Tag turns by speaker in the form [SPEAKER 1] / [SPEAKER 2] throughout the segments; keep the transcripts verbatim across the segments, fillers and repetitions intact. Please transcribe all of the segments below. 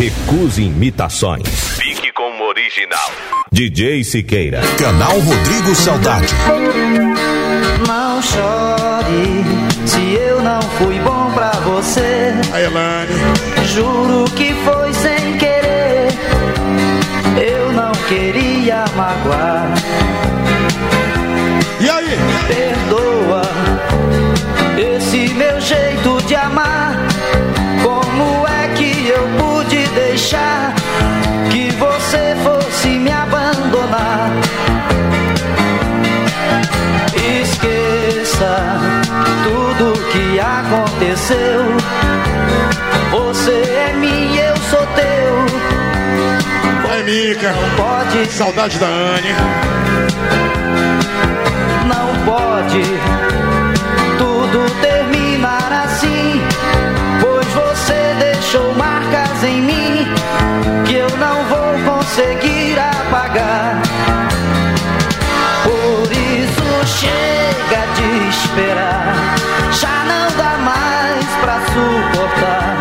[SPEAKER 1] Recuse imitações. Fique com o original. D J Siqueira.
[SPEAKER 2] Canal Rodrigo Saudade.
[SPEAKER 3] Não chore se eu não fui bom pra você.
[SPEAKER 4] A Elane.
[SPEAKER 3] Juro que foi sem querer. Eu não queria magoar.
[SPEAKER 4] E aí?
[SPEAKER 3] Perdoa esse meu jeito de amar. Como é que eu pude deixar que você fosse me abandonar? Esqueça tudo que aconteceu. Você é minha, eu sou teu.
[SPEAKER 4] Vai, Mica.
[SPEAKER 3] Não pode.
[SPEAKER 4] Saudade da Anne.
[SPEAKER 3] Não pode tudo terminar assim, pois você deixou marcas em mim que eu não vou conseguir apagar. Por isso chega de esperar, já não dá mais pra suportar.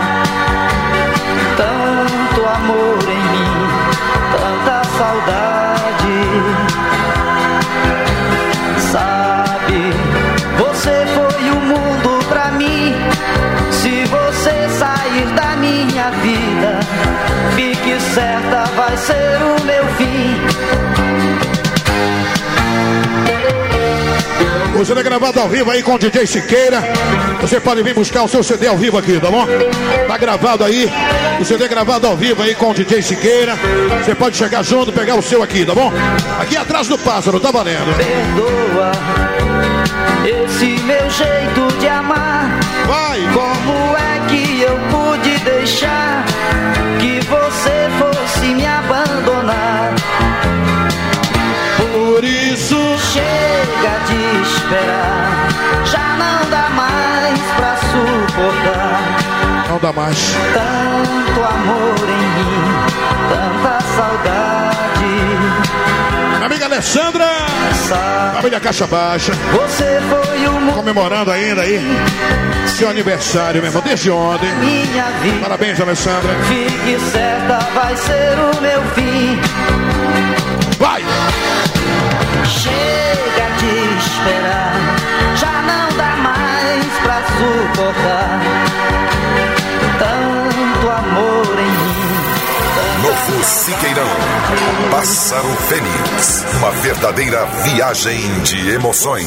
[SPEAKER 3] Tanto amor em mim, tanta saudade. Sabe, você foi o mundo pra mim. Se você sair da minha vida, fique certa, vai ser o meu fim.
[SPEAKER 4] O C D gravado ao vivo aí com o D J Siqueira. Você pode vir buscar o seu C D ao vivo aqui, tá bom? Tá gravado aí. O C D gravado ao vivo aí com o D J Siqueira. Você pode chegar junto, pegar o seu aqui, tá bom? Aqui atrás do pássaro, tá valendo.
[SPEAKER 3] Perdoa esse meu jeito de amar.
[SPEAKER 4] Vai!
[SPEAKER 3] Como é que eu pude deixar que você fosse me abandonar?
[SPEAKER 4] Por isso
[SPEAKER 3] chega de esperar, já não dá mais pra suportar.
[SPEAKER 4] não dá mais.
[SPEAKER 3] Tanto amor em mim, tanta saudade.
[SPEAKER 4] Minha amiga Alessandra, família Caixa Baixa,
[SPEAKER 3] você foi o mundo
[SPEAKER 4] comemorando ainda aí seu aniversário, meu irmão, desde ontem.
[SPEAKER 3] Minha vida.
[SPEAKER 4] Parabéns, Alessandra.
[SPEAKER 3] Fique certa, vai ser o meu fim.
[SPEAKER 4] Vai!
[SPEAKER 3] Chega de esperar, já não dá mais pra suportar. Tanto amor em mim.
[SPEAKER 2] Novo Siqueirão, Pássaro Fênix, uma verdadeira viagem de emoções.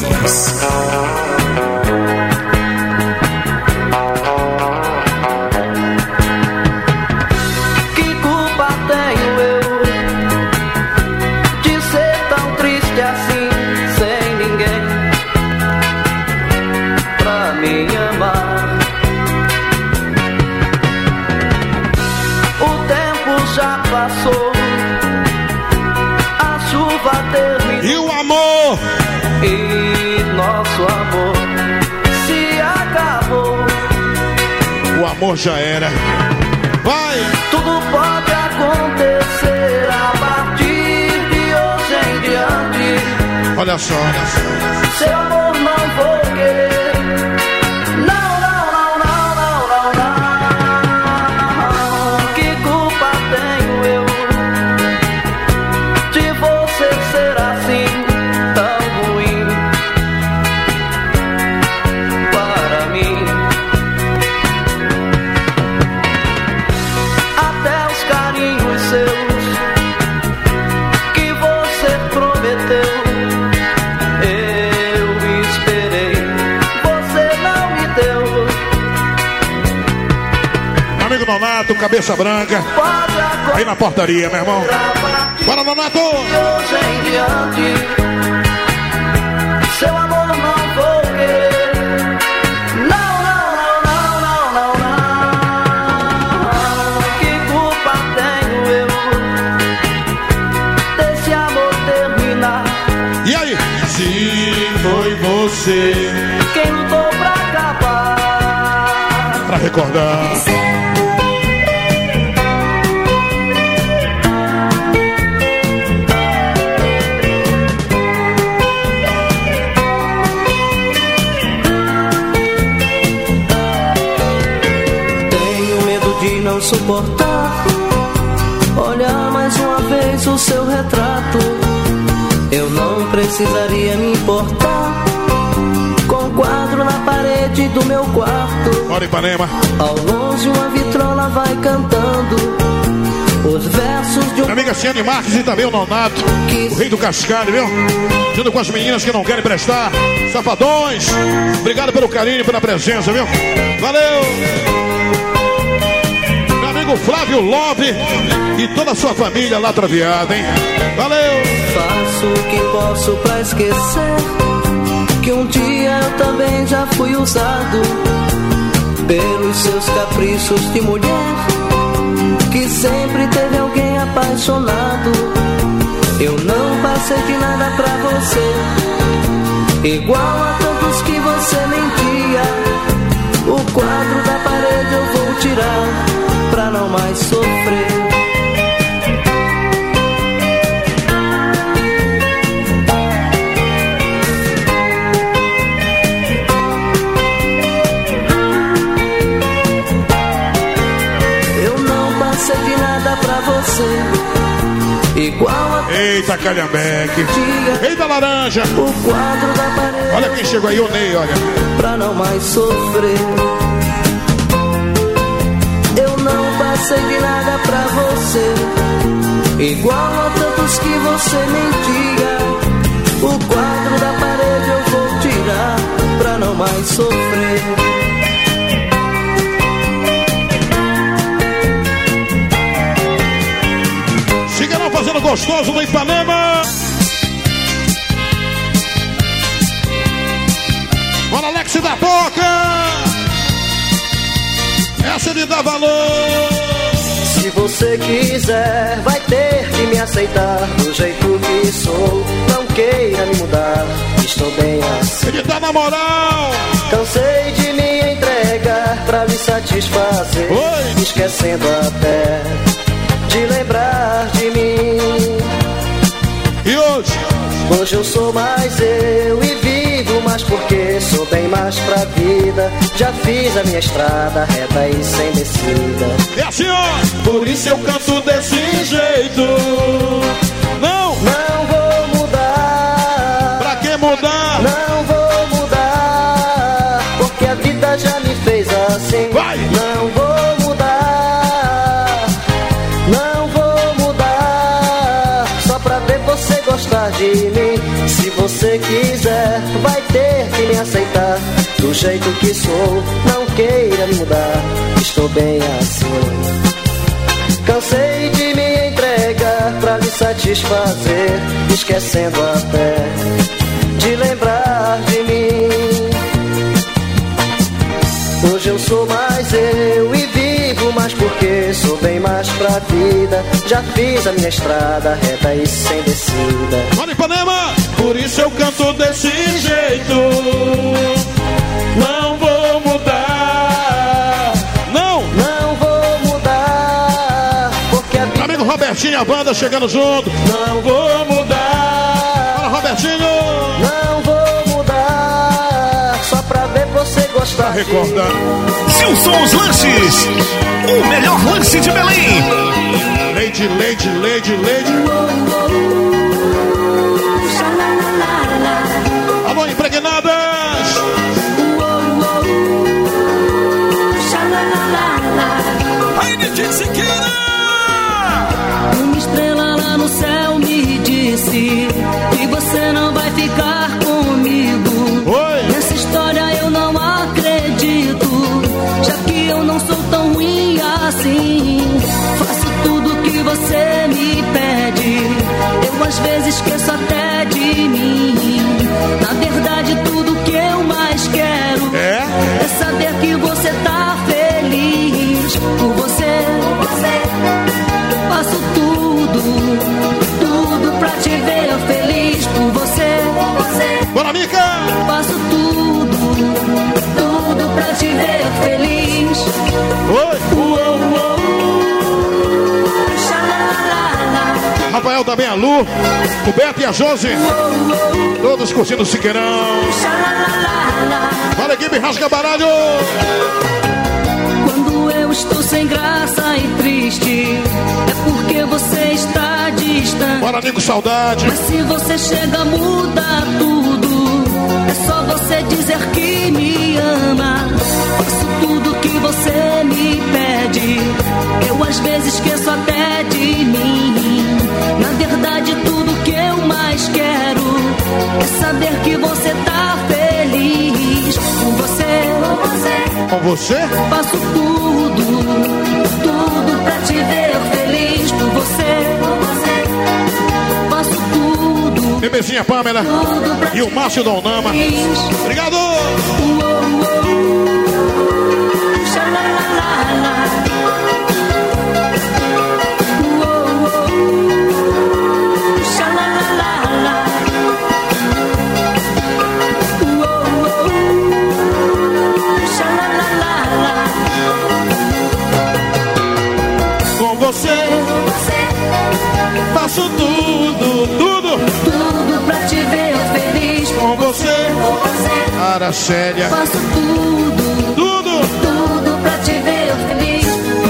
[SPEAKER 3] Que culpa tenho eu de ser tão triste assim, sem ninguém pra me amar? O tempo já passou, a chuva terminou.
[SPEAKER 4] E o amor?
[SPEAKER 3] E nosso amor se acabou.
[SPEAKER 4] O amor já era. Vai!
[SPEAKER 3] Tudo pode acontecer a partir de hoje em diante.
[SPEAKER 4] Olha só, olha só.
[SPEAKER 3] Seu amor não vou querer. Não, não, não, não, não, não, não. Que culpa tenho eu de você ser assim, tão ruim para mim? Até os carinhos seus que você prometeu, eu esperei, você não me deu.
[SPEAKER 4] Meu amigo Nonato, cabeça branca,
[SPEAKER 3] Pode acontecer
[SPEAKER 4] aí na portaria, meu irmão. Bora, Nonato!
[SPEAKER 3] de hoje em diante. Seu amor não vou querer. Não, não, não, não, não, não, não. Que culpa tenho eu desse amor terminar?
[SPEAKER 4] E aí? Se foi você
[SPEAKER 3] Quem lutou pra acabar?
[SPEAKER 4] pra recordar.
[SPEAKER 3] Tenho medo de não suportar olhar mais uma vez o seu retrato, eu não precisaria me importar com o quadro na parede do meu quarto.
[SPEAKER 4] Bora, Ipanema.
[SPEAKER 3] Ao longe uma vitrola vai cantando os versos de um...
[SPEAKER 4] Minha amiga Ciane Marques e também o Nonato, que... o rei do Cascalho, viu? Junto com as meninas que não querem prestar. Safadões, obrigado pelo carinho e pela presença, viu? Valeu! Meu amigo Flávio Love e toda a sua família lá traviada, hein? Valeu!
[SPEAKER 3] Faço o que posso pra esquecer que um dia eu também já fui usado pelos seus caprichos de mulher, que sempre teve alguém apaixonado. Eu não passei de nada pra você, igual a tantos que você mentia. O quadro da parede eu vou tirar pra não mais sofrer. De nada pra você, igual a...
[SPEAKER 4] Eita, Calhambeque. Eita, laranja.
[SPEAKER 3] O quadro da parede.
[SPEAKER 4] Olha quem chegou aí, o Ney, olha.
[SPEAKER 3] Pra não mais sofrer. Eu não passei de nada pra você, igual a tantos que você mentia. O quadro da parede eu vou tirar pra não mais sofrer.
[SPEAKER 4] Fazendo gostoso do Ipanema. Bora, Alex da Boca. Essa ele dá valor.
[SPEAKER 3] Se você quiser, vai ter que me aceitar do jeito que sou. Não queira me mudar, estou bem assim.
[SPEAKER 4] Ele tá na moral.
[SPEAKER 3] Cansei de me entregar pra lhe satisfazer.
[SPEAKER 4] Oi.
[SPEAKER 3] Esquecendo até de lembrar de mim.
[SPEAKER 4] E hoje?
[SPEAKER 3] Hoje eu sou mais eu e vivo mais porque sou bem mais pra vida. Já fiz a minha estrada reta e sem descida.
[SPEAKER 4] É assim, ó. Por isso eu canto desse jeito. Não,
[SPEAKER 3] não vou mudar.
[SPEAKER 4] Pra que mudar?
[SPEAKER 3] Não vou mudar, porque a vida já me fez assim.
[SPEAKER 4] Vai.
[SPEAKER 3] Não vou gostar de mim. Se você quiser, vai ter que me aceitar do jeito que sou. Não queira me mudar, estou bem assim. Cansei de me entregar pra lhe satisfazer, esquecendo até de lembrar de mim. Hoje eu sou mais eu e vivo mais porque sou bem mais pra vida. Já fiz a minha estrada reta e sem descida.
[SPEAKER 4] Bora, Ipanema! Por isso eu canto desse jeito. Não vou mudar. Não!
[SPEAKER 3] Não vou mudar, porque a vida...
[SPEAKER 4] Amigo Robertinho, a banda chegando junto.
[SPEAKER 3] Não vou mudar.
[SPEAKER 4] Fala, Robertinho!
[SPEAKER 3] Não vou mudar, só pra ver você gostar.
[SPEAKER 4] Tá recordando.
[SPEAKER 1] Silson os Lanches, o melhor lanche de Belém.
[SPEAKER 4] Lady, Lady, Lady, Lady. Alô, impregnadas.
[SPEAKER 1] Aí, D J Siqueira.
[SPEAKER 5] Uma estrela lá no céu me disse que você não vai ficar comigo.
[SPEAKER 4] Oi.
[SPEAKER 5] Nessa história eu não acredito, já que eu não sou tão ruim assim. Faço tudo que você me pede, eu às vezes esqueço até de mim. Na verdade tudo que eu mais quero
[SPEAKER 4] é,
[SPEAKER 5] é saber que você tá feliz. Por você, você faço tudo, tudo pra te ver feliz. Por você, você
[SPEAKER 4] bora, Mica!
[SPEAKER 5] faço tudo, tudo pra te ver feliz.
[SPEAKER 4] Oi!
[SPEAKER 5] Uou, uou.
[SPEAKER 4] Rafael também, a Lu, o Beto e a Josi, todos curtindo o Siqueirão. Fala, equipe, rasga baralho.
[SPEAKER 5] Quando eu estou sem graça e triste, é porque
[SPEAKER 4] Bora, Nico, saudade.
[SPEAKER 5] Mas se você chega, muda tudo. É só você dizer que me ama. Faço tudo que você me pede. Eu às vezes esqueço até de mim. Na verdade, tudo que eu mais quero é saber que você tá feliz. Com você, com você,
[SPEAKER 4] com você,
[SPEAKER 5] faço tudo, tudo pra te ver feliz. Com você, com você, faço tudo.
[SPEAKER 4] Bebezinha Pamela e o Márcio Donama. Obrigado!
[SPEAKER 5] Com você,
[SPEAKER 4] faço tudo, tudo,
[SPEAKER 5] tudo pra te ver feliz.
[SPEAKER 4] Com você,
[SPEAKER 5] com você,
[SPEAKER 4] Aracélia,
[SPEAKER 5] faço tudo,
[SPEAKER 4] tudo,
[SPEAKER 5] tudo pra te ver feliz.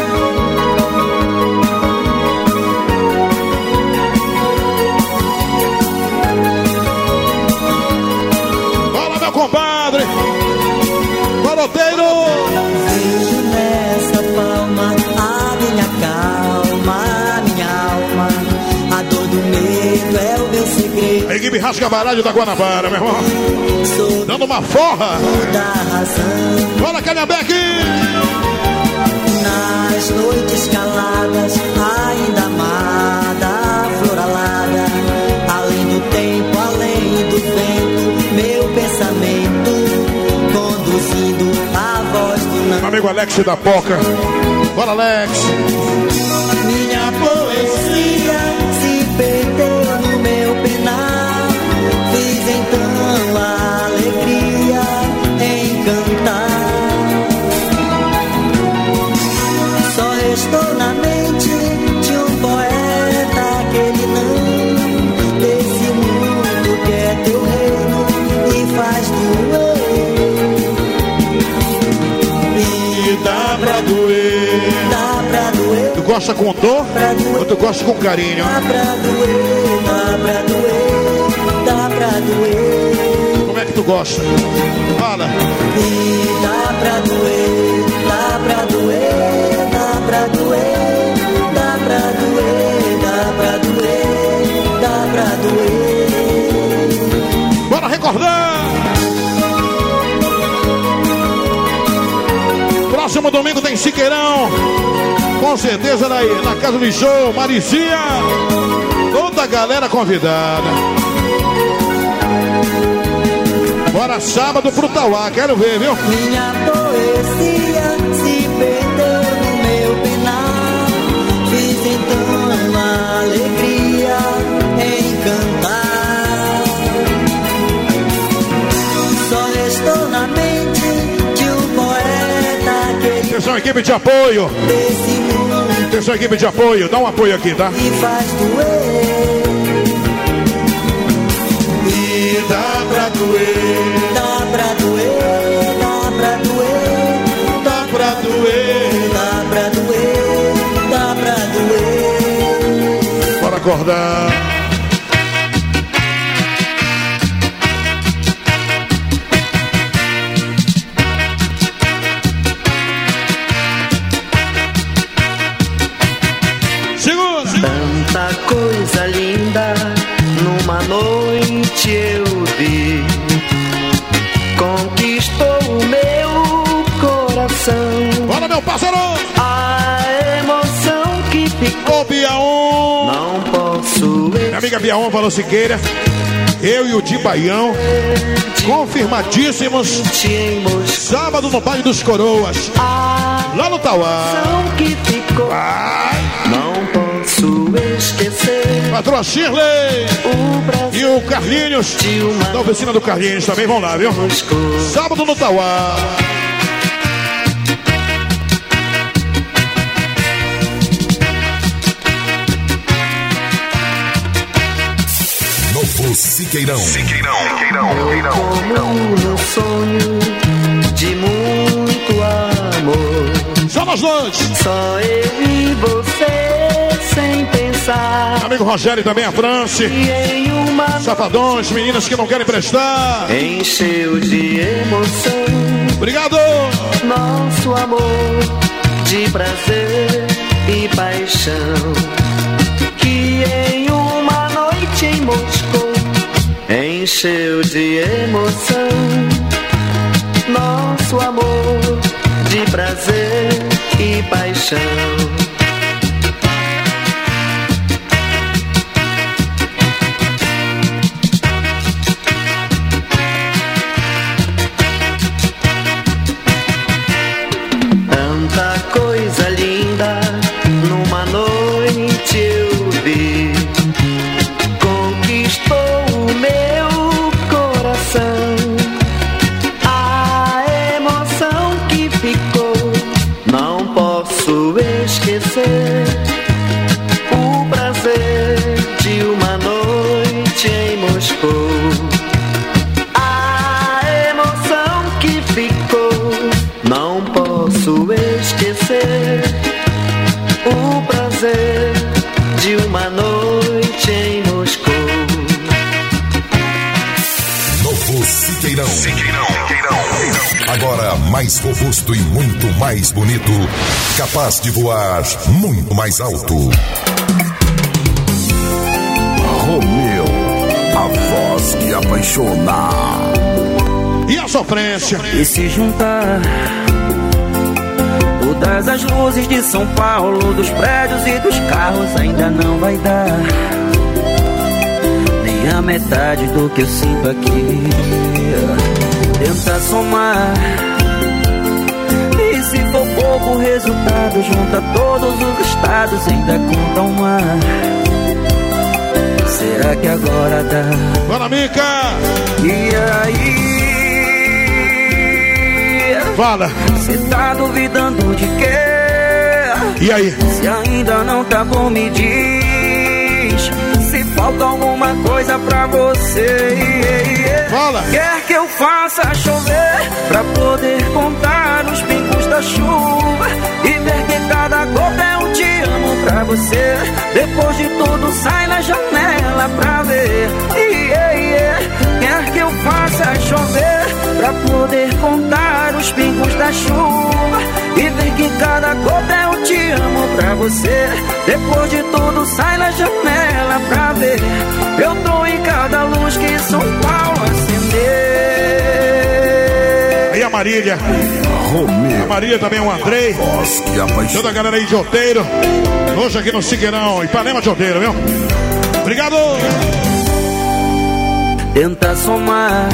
[SPEAKER 4] Fala, meu compadre, Baroteiro.
[SPEAKER 6] Vejo nessa palma a minha calma, minha alma. A dor do medo é o meu segredo.
[SPEAKER 4] A equipe Rasca Baralho da Guanabara, meu irmão.
[SPEAKER 6] Sou
[SPEAKER 4] dando uma forra
[SPEAKER 6] da razão.
[SPEAKER 4] Bora, Calhambeque!
[SPEAKER 6] Nas noites caladas, ainda amada, flor alada. Além do tempo, além do vento, meu pensamento conduzindo a voz do não.
[SPEAKER 4] Meu amigo Alex da Poca. Bora, Alex!
[SPEAKER 6] Minha poesia se perdeu no meu penar. Fiz então a alegria em cantar. Só restou na mente de um poeta aquele não desse mundo que é teu reino e faz doer.
[SPEAKER 4] E dá pra doer.
[SPEAKER 6] Dá pra doer.
[SPEAKER 4] Tu gosta com dor ou tu gosta com carinho?
[SPEAKER 6] Dá pra doer, dá pra doer, dá pra doer.
[SPEAKER 4] Como é que tu gosta? Fala.
[SPEAKER 6] E dá pra doer, dá pra doer, dá pra doer, dá pra doer, dá pra doer, dá pra doer.
[SPEAKER 4] Bora recordar! Próximo domingo tem Siqueirão. Com certeza na, na casa do show, Maricia. Toda a galera convidada. Bora sábado pro Tauá, quero ver, viu?
[SPEAKER 6] Minha poesia se perdeu no meu penar. Fiz então a alegria em cantar. Só restou na mente de um poeta aquele
[SPEAKER 4] Atenção, equipe de apoio.
[SPEAKER 6] desse mundo
[SPEAKER 4] Atenção, equipe de apoio. Dá um apoio aqui, tá?
[SPEAKER 6] que faz doer.
[SPEAKER 4] E dá pra doer.
[SPEAKER 6] Dá pra doer, dá pra doer,
[SPEAKER 4] Dá pra doer.
[SPEAKER 6] dá pra doer, dá pra doer.
[SPEAKER 4] Bora acordar. Segura.
[SPEAKER 3] Tanta coisa linda numa noite eu vi, conquistou o meu coração.
[SPEAKER 4] Bora, meu pássaro.
[SPEAKER 3] A emoção que ficou
[SPEAKER 4] Ô, Biaon.
[SPEAKER 3] não posso
[SPEAKER 4] Minha amiga Biaon falou Siqueira. Eu e o Di Baião, confirmadíssimos.
[SPEAKER 3] te mostrar.
[SPEAKER 4] Sábado no Baile dos Coroas,
[SPEAKER 3] A
[SPEAKER 4] lá no Tauá.
[SPEAKER 3] emoção que ficou
[SPEAKER 4] Vai.
[SPEAKER 3] não posso esquecer.
[SPEAKER 4] Patroa Shirley
[SPEAKER 3] O Brasil
[SPEAKER 4] e o Carlinhos,
[SPEAKER 3] de uma
[SPEAKER 4] da oficina do Carlinhos também vão lá, viu?
[SPEAKER 3] Moscou.
[SPEAKER 4] Sábado no Tauá.
[SPEAKER 2] Novo Siqueirão. Siqueirão.
[SPEAKER 3] Como no sonho de muito amor,
[SPEAKER 4] Só nós dois.
[SPEAKER 3] só eu e você sem pensar. pensar.
[SPEAKER 4] Amigo Rogério também, a France.
[SPEAKER 3] Em uma
[SPEAKER 4] Safadões, meninas que não querem prestar.
[SPEAKER 3] encheu de emoção
[SPEAKER 4] Obrigado.
[SPEAKER 3] nosso amor de prazer e paixão, que em uma noite em Moscou encheu de emoção nosso amor de prazer e paixão. Tanta coisa linda numa noite eu vi, conquistou o meu coração. A emoção que ficou não posso esquecer. O prazer de uma noite em Moscou. A emoção que ficou não posso esquecer. O prazer de uma noite em Moscou.
[SPEAKER 2] Novo Siqueirão. Agora mais robusto e muito mais bonito. Capaz de voar muito mais alto. Romeu, a voz que apaixona.
[SPEAKER 4] E a sofrência?
[SPEAKER 7] E se juntar todas as luzes de São Paulo, dos prédios e dos carros, ainda não vai dar nem a metade do que eu sinto aqui. Tenta somar, e se for pouco o resultado, junta todos os estados, ainda conta um mar. Será que agora dá?
[SPEAKER 4] Bora, Mica!
[SPEAKER 7] E aí?
[SPEAKER 4] Fala!
[SPEAKER 7] Cê tá duvidando de quê?
[SPEAKER 4] E aí?
[SPEAKER 7] Se ainda não tá bom, me diz se falta alguma coisa pra você.
[SPEAKER 4] Fala!
[SPEAKER 7] Quer que eu faça chover pra poder contar os pingos da chuva e ver que cada gota é um te amo pra você. Depois de tudo sai na janela pra ver. Quer que eu faça chover pra poder contar os pingos da chuva e ver que cada gota é um te amo pra você. Depois de tudo sai na janela pra ver. Eu tô em cada luz que São Paulo acender.
[SPEAKER 4] Aí a Marília.
[SPEAKER 2] Romeu.
[SPEAKER 4] A Marília também, o Andrei.
[SPEAKER 2] Voz que apaixona.
[SPEAKER 4] Toda a galera aí de Outeiro. Hoje aqui no Siqueirão, Ipanema de Outeiro, viu? Obrigado!
[SPEAKER 7] Tenta somar,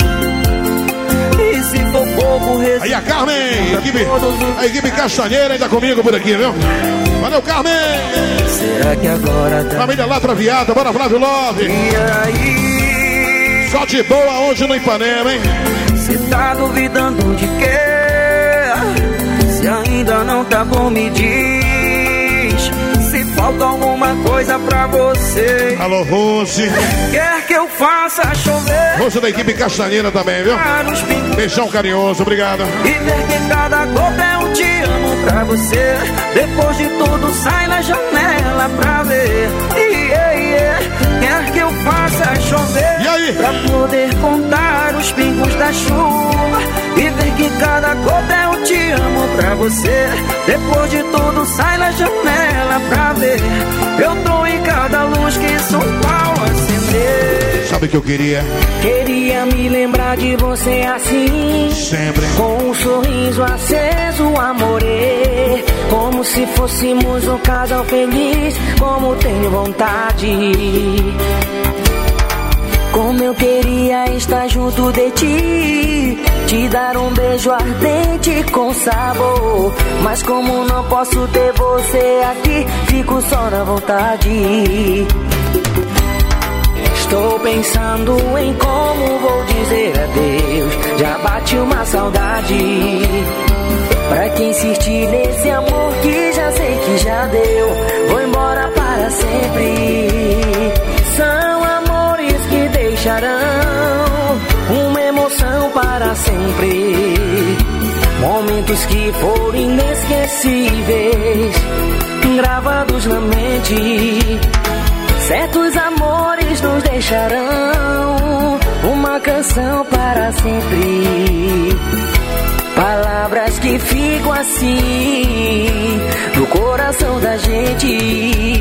[SPEAKER 7] e se for pouco o resultado.
[SPEAKER 4] Aí a Carmen, a equipe, a equipe Castanheira ainda comigo por aqui, viu? Valeu, Carmen!
[SPEAKER 7] Será que agora dá?
[SPEAKER 4] Família Latra Viada, bora Flávio Love!
[SPEAKER 7] E aí?
[SPEAKER 4] Só de boa hoje no Ipanema, hein?
[SPEAKER 7] Cê tá duvidando de quê? Se ainda não tá bom, me diz se falta alguma coisa pra você.
[SPEAKER 4] Alô, Rose.
[SPEAKER 7] Quer que eu faça chover?
[SPEAKER 4] Rose da equipe Castanheira também, viu? Beijão carinhoso, obrigado.
[SPEAKER 7] E ver que cada gota é um te amo pra você. Depois de tudo sai na janela pra ver. Quer que eu faça chover?
[SPEAKER 4] E aí?
[SPEAKER 7] Pra poder contar os pingos da chuva e ver que cada gota é um te amo pra você. Depois de tudo sai na janela pra ver. Eu tô em cada luz que São Paulo acender.
[SPEAKER 4] Sabe o que eu queria?
[SPEAKER 7] Queria me lembrar de você assim,
[SPEAKER 4] sempre,
[SPEAKER 7] com um sorriso aceso, amore, como se fôssemos um casal feliz, como tenho vontade. Como eu queria estar junto de ti, te dar um beijo ardente com sabor. Mas como não posso ter você aqui, fico só na vontade. Estou pensando em como vou dizer adeus. Já bate uma saudade. Pra que insistir nesse amor que já sei que já deu? Vou embora para sempre. São amores que deixarão uma emoção para sempre. Momentos que foram inesquecíveis, gravados
[SPEAKER 5] gravados na mente. Certos amores nos deixarão uma canção para sempre. Palavras que ficam assim no coração da gente.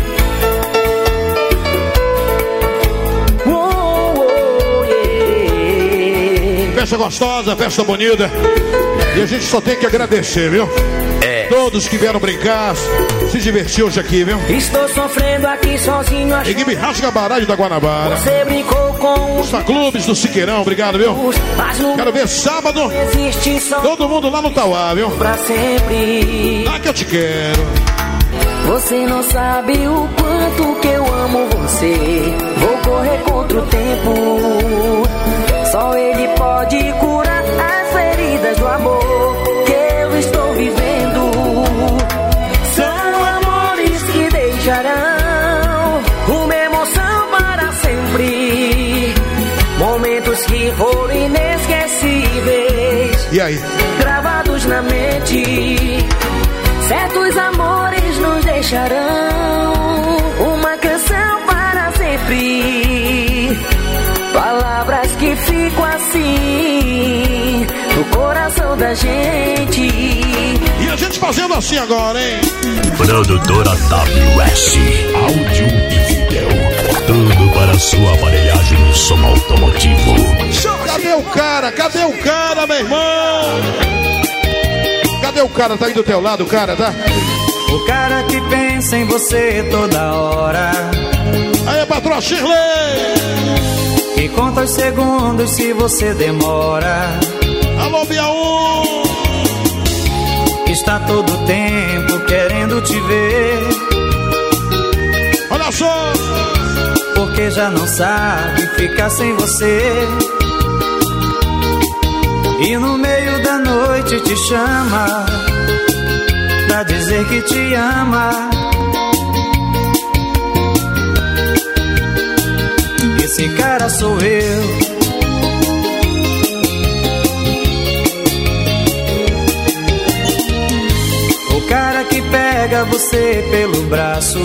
[SPEAKER 5] Oh, oh, yeah.
[SPEAKER 4] Festa gostosa, festa bonita. E a gente só tem que agradecer, viu? É. Todos que vieram brincar, se divertir hoje aqui, viu?
[SPEAKER 5] Estou sofrendo aqui sozinho. A
[SPEAKER 4] equipe Rasga Baralho da Guanabara.
[SPEAKER 5] Você brincou com
[SPEAKER 4] os fã-clubes do Siqueirão, obrigado, viu? Quero ver sábado. Todo mundo lá no Tauá, viu?
[SPEAKER 5] Pra sempre.
[SPEAKER 4] Lá que eu te quero.
[SPEAKER 5] Você não sabe o quanto que eu amo você. Vou correr contra o tempo. Só ele pode curar as feridas do amor que eu estou vivendo. São amores que deixarão uma emoção para sempre. Momentos que foram inesquecíveis.
[SPEAKER 4] E aí?
[SPEAKER 5] Gravados na mente. Certos amores nos deixarão uma canção para sempre. Palavras que ficam assim no coração da gente.
[SPEAKER 4] E a gente fazendo assim agora, hein?
[SPEAKER 1] Produtora W S, áudio e vídeo. Tudo para sua aparelhagem de som automotivo.
[SPEAKER 4] Cadê o cara? Cadê o cara, meu irmão? Cadê o cara? Tá aí do teu lado, o cara, tá?
[SPEAKER 8] O cara que pensa em você toda hora.
[SPEAKER 4] Aí, patroa Shirley!
[SPEAKER 8] E conta os segundos se você demora.
[SPEAKER 4] Alô, Biaú!
[SPEAKER 8] Está todo tempo querendo te ver.
[SPEAKER 4] Olha só!
[SPEAKER 8] Porque já não sabe ficar sem você. E no meio da noite te chama pra dizer que te ama. Esse cara sou eu. O cara que pega você pelo braço,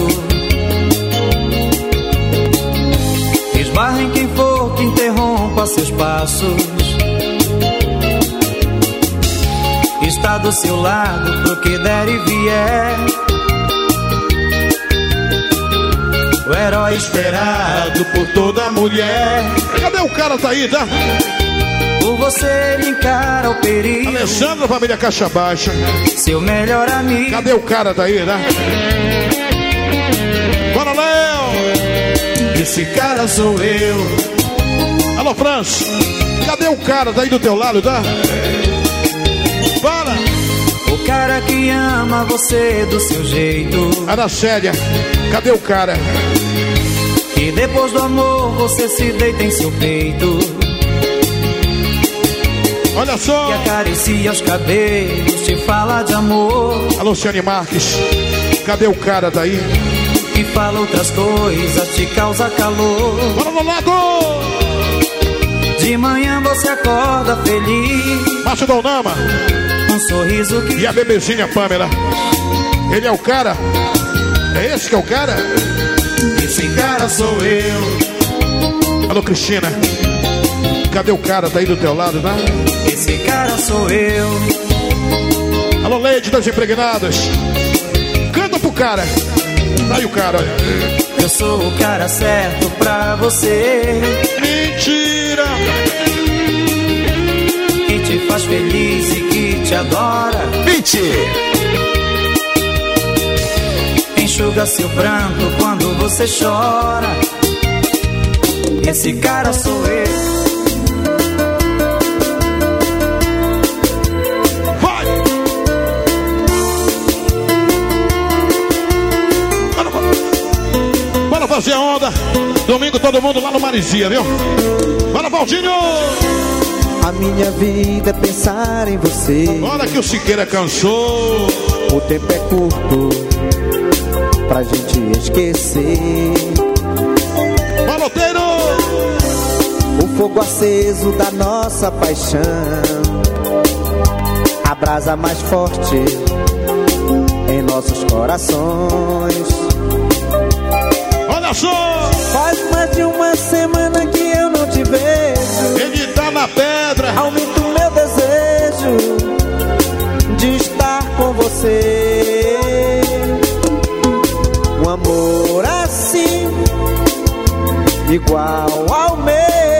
[SPEAKER 8] esbarra em quem for que interrompa seus passos. Está do seu lado pro que der e vier. O herói esperado por toda mulher.
[SPEAKER 4] Cadê o cara, tá aí, tá?
[SPEAKER 8] Por você ele encara o perigo.
[SPEAKER 4] Alessandro, família Caixa Baixa.
[SPEAKER 8] Seu melhor amigo.
[SPEAKER 4] Cadê o cara, tá aí, tá? Bora, Léo!
[SPEAKER 8] Esse cara sou eu.
[SPEAKER 4] Alô, Franz. Cadê o cara, tá aí do teu lado, tá? Fala!
[SPEAKER 8] O cara que ama você do seu jeito.
[SPEAKER 4] Aracélia, cadê o cara?
[SPEAKER 8] E depois do amor você se deita em seu peito.
[SPEAKER 4] Olha só!
[SPEAKER 8] Que acaricia os cabelos, te fala de amor.
[SPEAKER 4] Alô, Luciane Marques, cadê o cara daí?
[SPEAKER 8] Que fala outras coisas, te causa calor.
[SPEAKER 4] Bora no lado!
[SPEAKER 8] De manhã você acorda feliz.
[SPEAKER 4] Macho da Unama.
[SPEAKER 8] Um sorriso que...
[SPEAKER 4] E a bebezinha Pamela. Ele é o cara? É esse que é o cara?
[SPEAKER 8] Esse cara sou eu.
[SPEAKER 4] Alô, Cristina. Cadê o cara? Tá aí do teu lado, tá?
[SPEAKER 8] Esse cara sou eu.
[SPEAKER 4] Alô, Leide das Impregnadas. Canta pro cara. Tá aí o cara, olha.
[SPEAKER 8] Eu sou o cara certo pra você.
[SPEAKER 4] Mentira!
[SPEAKER 8] Que te faz feliz e que te adora.
[SPEAKER 1] Mentira!
[SPEAKER 8] Enxuga seu pranto quando você chora. Esse cara sou eu.
[SPEAKER 4] Vai! Bora fazer a onda. Domingo todo mundo lá no Marizia, viu? Bora, Valdinho!
[SPEAKER 9] A minha vida é pensar em você.
[SPEAKER 4] Olha que o Siqueira cansou.
[SPEAKER 9] O tempo é curto pra gente esquecer.
[SPEAKER 4] Baloteiro!
[SPEAKER 9] O fogo aceso da nossa paixão, a brasa mais forte em nossos corações.
[SPEAKER 4] Olha só!
[SPEAKER 9] Faz mais de uma semana que eu não te vejo.
[SPEAKER 4] Ele tá na pedra.
[SPEAKER 9] Aumento meu desejo de estar com você. Um amor assim, igual ao meu,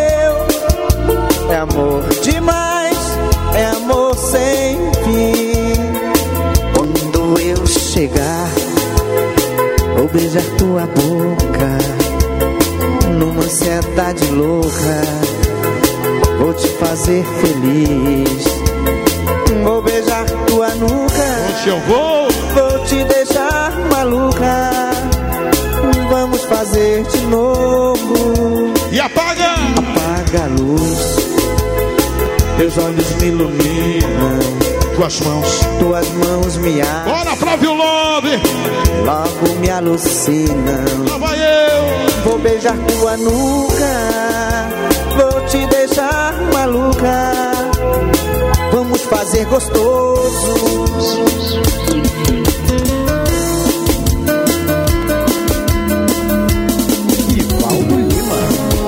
[SPEAKER 9] é amor demais, é amor sem fim. Quando eu chegar, vou beijar tua boca, numa ansiedade louca, vou te fazer feliz. Vou beijar tua nuca,
[SPEAKER 4] onde eu vou?
[SPEAKER 9] Vou te deixar maluca. Vamos fazer de novo.
[SPEAKER 4] E apaga!
[SPEAKER 9] Apaga a luz, teus olhos me iluminam,
[SPEAKER 4] tuas mãos,
[SPEAKER 9] tuas mãos me abrem.
[SPEAKER 4] Bora, Flávio Love!
[SPEAKER 9] Logo me alucinam.
[SPEAKER 4] Lá vai eu!
[SPEAKER 9] Vou beijar tua nuca, vou te deixar maluca. Vamos fazer gostoso. Ivaldo Lima.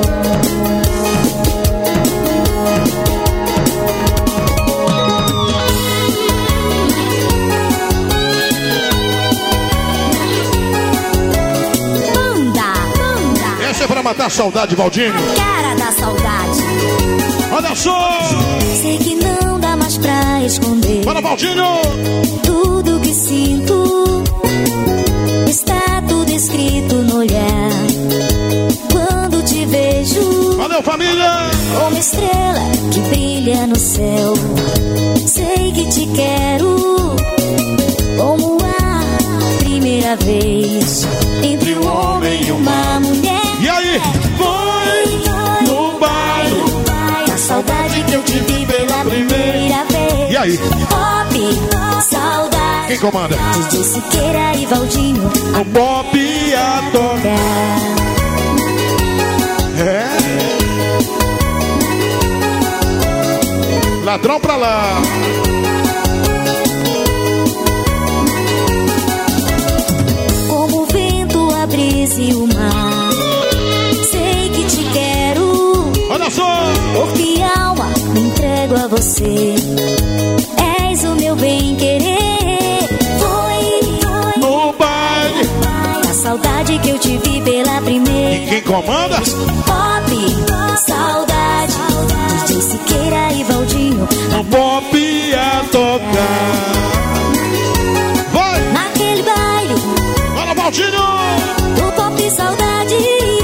[SPEAKER 5] Banda, banda.
[SPEAKER 4] Essa é pra matar a saudade, Valdinho.
[SPEAKER 5] Cara da saudade.
[SPEAKER 4] Olha só!
[SPEAKER 5] Sei que não dá mais pra esconder.
[SPEAKER 4] Bora, Valdinho!
[SPEAKER 5] Tudo que sinto está tudo escrito no olhar. Quando te vejo,
[SPEAKER 4] valeu, família!
[SPEAKER 5] como estrela que brilha no céu. Sei que te quero como a primeira vez entre um homem e uma mulher.
[SPEAKER 4] E aí? Foi no baile,
[SPEAKER 5] a saudade que eu te vi pela primeira vez.
[SPEAKER 4] E aí?
[SPEAKER 5] Pop, saudade.
[SPEAKER 4] Quem comanda?
[SPEAKER 5] De Siqueira e Valdinho.
[SPEAKER 4] O Pop e a tocar. É? Ladrão pra lá.
[SPEAKER 5] Como o vento, a brisa e o mar. Sei que te quero.
[SPEAKER 4] Olha só!
[SPEAKER 5] Corpo e alma, me entrego a você. És o meu bem-querer. Foi, foi
[SPEAKER 4] no baile,
[SPEAKER 5] a saudade que eu te vi pela primeira.
[SPEAKER 4] E quem comanda?
[SPEAKER 5] Pop, saudade. De Siqueira e Valdinho.
[SPEAKER 4] O Pop e a tocar. Vai!
[SPEAKER 5] Naquele baile,
[SPEAKER 4] bora, Valdinho!
[SPEAKER 5] o Pop, saudade.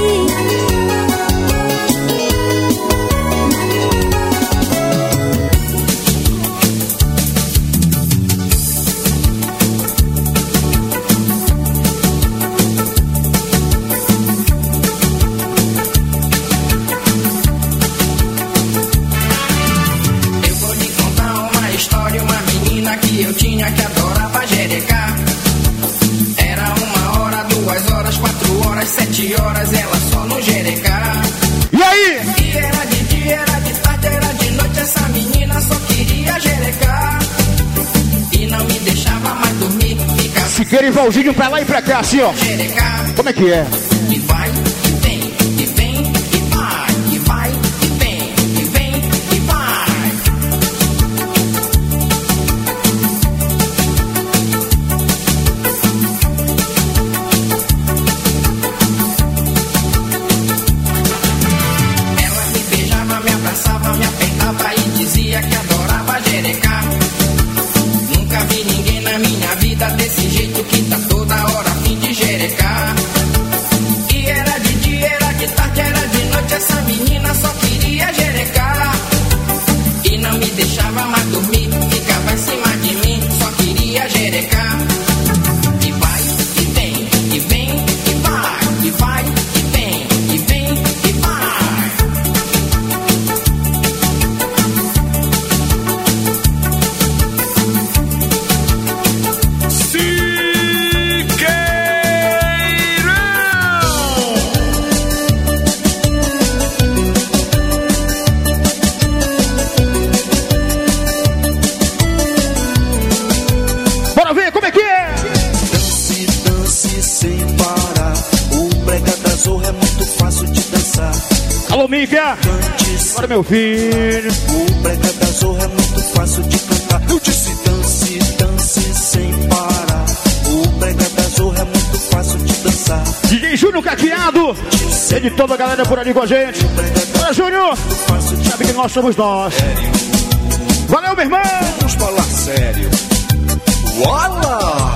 [SPEAKER 10] Eu tinha que adorava jerecar. Era uma hora, duas horas, quatro horas, sete horas, ela só no jerecar.
[SPEAKER 4] E aí?
[SPEAKER 10] E era de dia, era de tarde, era de noite, essa menina só queria jerecar. E não me deixava mais dormir, ficava
[SPEAKER 4] Siqueira e Valdinho pra lá e pra cá, assim, ó.
[SPEAKER 10] jerecar.
[SPEAKER 4] Como é que é?
[SPEAKER 10] E vai, e vem, e vem, e vai, e vai, e vem, e vem, e vai. Me apertava e dizia que adorava jerecar. Nunca vi ninguém na minha vida desse jeito que tá toda hora a fim de jerecar. E
[SPEAKER 8] fácil de dançar.
[SPEAKER 4] Alô, Mica! Bora, meu filho!
[SPEAKER 8] O brega da Zorra é muito fácil de cantar. Eu disse dance, dance sem parar. O brega da Zorra é muito fácil de dançar.
[SPEAKER 4] D J Júnior Caqueado! E de toda a galera por ali com a gente. Bora, Júnior! Sabe que nós somos nós. Valeu, meu irmão!
[SPEAKER 8] Vamos falar sério. Uala!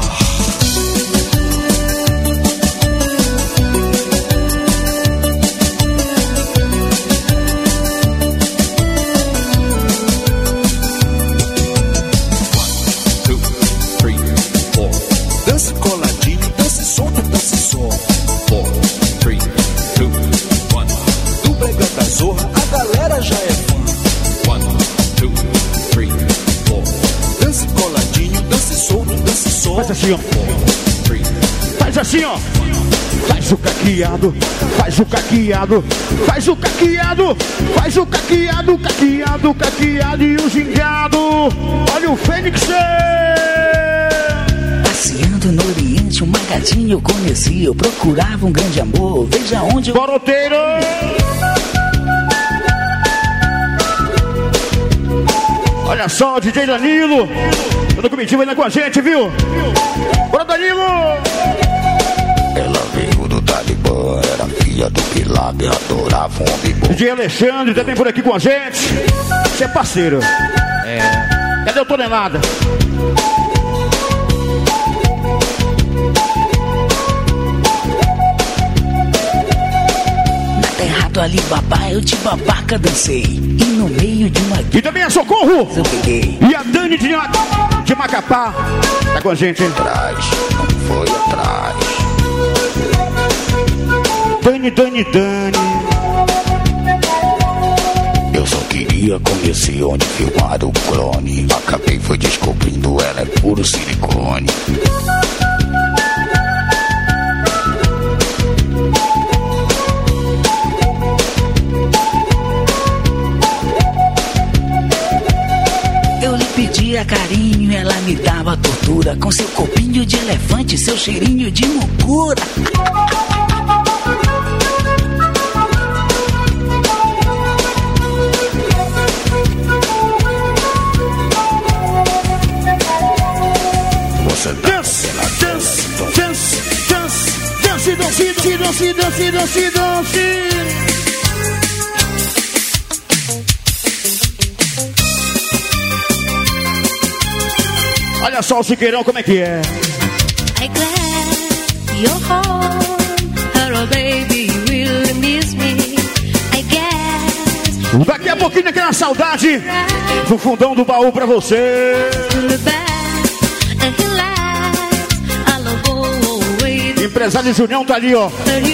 [SPEAKER 8] Dance coladinho, dance solto, dance só. four, three, two, one. Do brega da Zorra, a galera já é fã. one, two, three, four. Dance coladinho, dance solto, dance só.
[SPEAKER 4] Faz assim, ó.
[SPEAKER 8] four, three,
[SPEAKER 4] Faz assim, ó. Faz o caqueado, faz o caqueado, faz o caqueado, faz o caqueado, caqueado, caqueado e o gingado. Olha o Fênix!
[SPEAKER 11] Passeando no Oriente, uma gatinha eu conheci. Eu procurava um grande amor, veja onde eu...
[SPEAKER 4] Boroteiro! Olha só, o D J Danilo. Toda a comitiva ainda com a gente, viu? Bora, Danilo!
[SPEAKER 12] Ela veio do Talibã, era filha do Bin Laden, adorava um homem bom.
[SPEAKER 4] D J Alexandre também por aqui com a gente. Você é parceiro. É. Cadê o Tonelada?
[SPEAKER 11] Do Alibaba, eu de babaca dancei. E no meio de uma...
[SPEAKER 4] E também a Socorro!
[SPEAKER 11] Eu peguei.
[SPEAKER 4] E a Dani de, de Macapá. Tá com a gente, hein?
[SPEAKER 12] Atrás, não foi atrás.
[SPEAKER 4] Dani, Dani, Dani.
[SPEAKER 12] Eu só queria conhecer onde filmaram o clone. Acabei foi descobrindo, ela é puro silicone.
[SPEAKER 11] Pedia carinho, ela me dava tortura. Com seu copinho de elefante, seu cheirinho de mucura.
[SPEAKER 12] Você
[SPEAKER 4] dance, dance, dance, dance, dance, dance, dance, dance, dance, dance, dance. Olha só o Siqueirão, como é que é?
[SPEAKER 5] I glad you're home. Hello, baby, you really miss me. I guess.
[SPEAKER 4] Daqui a pouquinho aquela saudade do fundão do baú pra você. Empresário Junião tá ali, ó.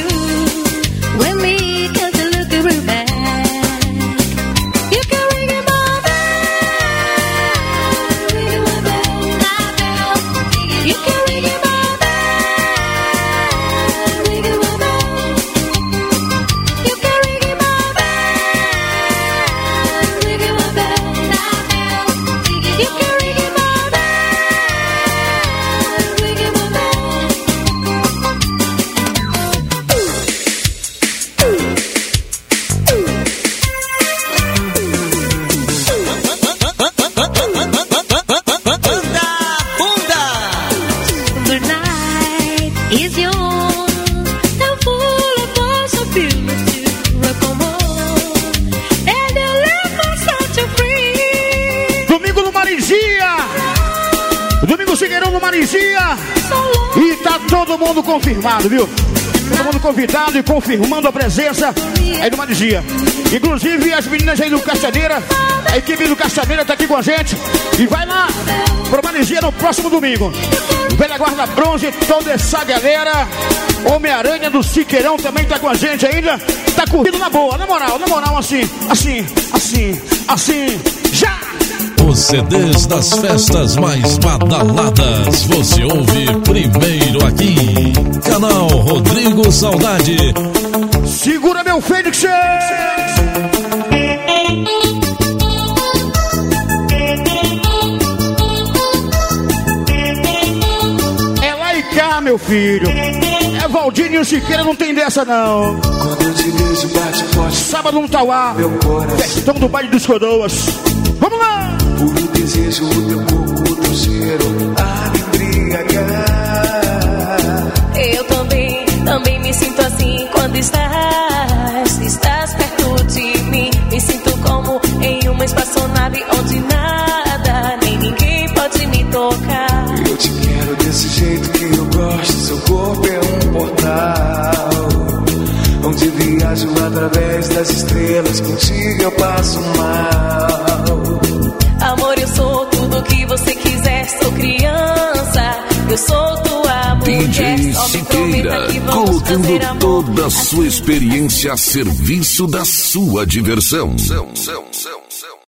[SPEAKER 4] E tá todo mundo confirmado, viu? Todo mundo convidado e confirmando a presença aí do Marizia. Inclusive as meninas aí do Castaneira, a equipe do Castaneira tá aqui com a gente. E vai lá pro Marizia no próximo domingo. Velha Guarda Bronze, toda essa galera. Homem-Aranha do Siqueirão também tá com a gente ainda. Tá curtindo na boa, na moral, na moral, assim, assim, assim, assim, já!
[SPEAKER 13] Os C Ds das festas mais badaladas você ouve primeiro aqui. Canal Rodrigo Saudade.
[SPEAKER 4] Segura meu Fênix!
[SPEAKER 14] É lá e cá, meu filho. É Valdinho Siqueira, não tem dessa não.
[SPEAKER 8] Quando eu
[SPEAKER 14] te vejo, bate forte.
[SPEAKER 4] Sábado no Tauá, festão do baile dos Coroas. Vamos lá!
[SPEAKER 14] Puro desejo, o teu corpo, o teu cheiro, a me embriagar.
[SPEAKER 15] Eu também, também me sinto assim quando estás, estás perto de mim. Me sinto como em uma espaçonave onde nada, nem ninguém pode me tocar.
[SPEAKER 14] Eu te quero desse jeito que eu gosto, seu corpo é um portal onde viajo através das estrelas, contigo eu passo mal.
[SPEAKER 15] Amor, eu sou tudo que você quiser, sou criança, eu sou tua mulher.
[SPEAKER 1] D J Siqueira, colocando toda a sua experiência a serviço da sua diversão. São, são, são.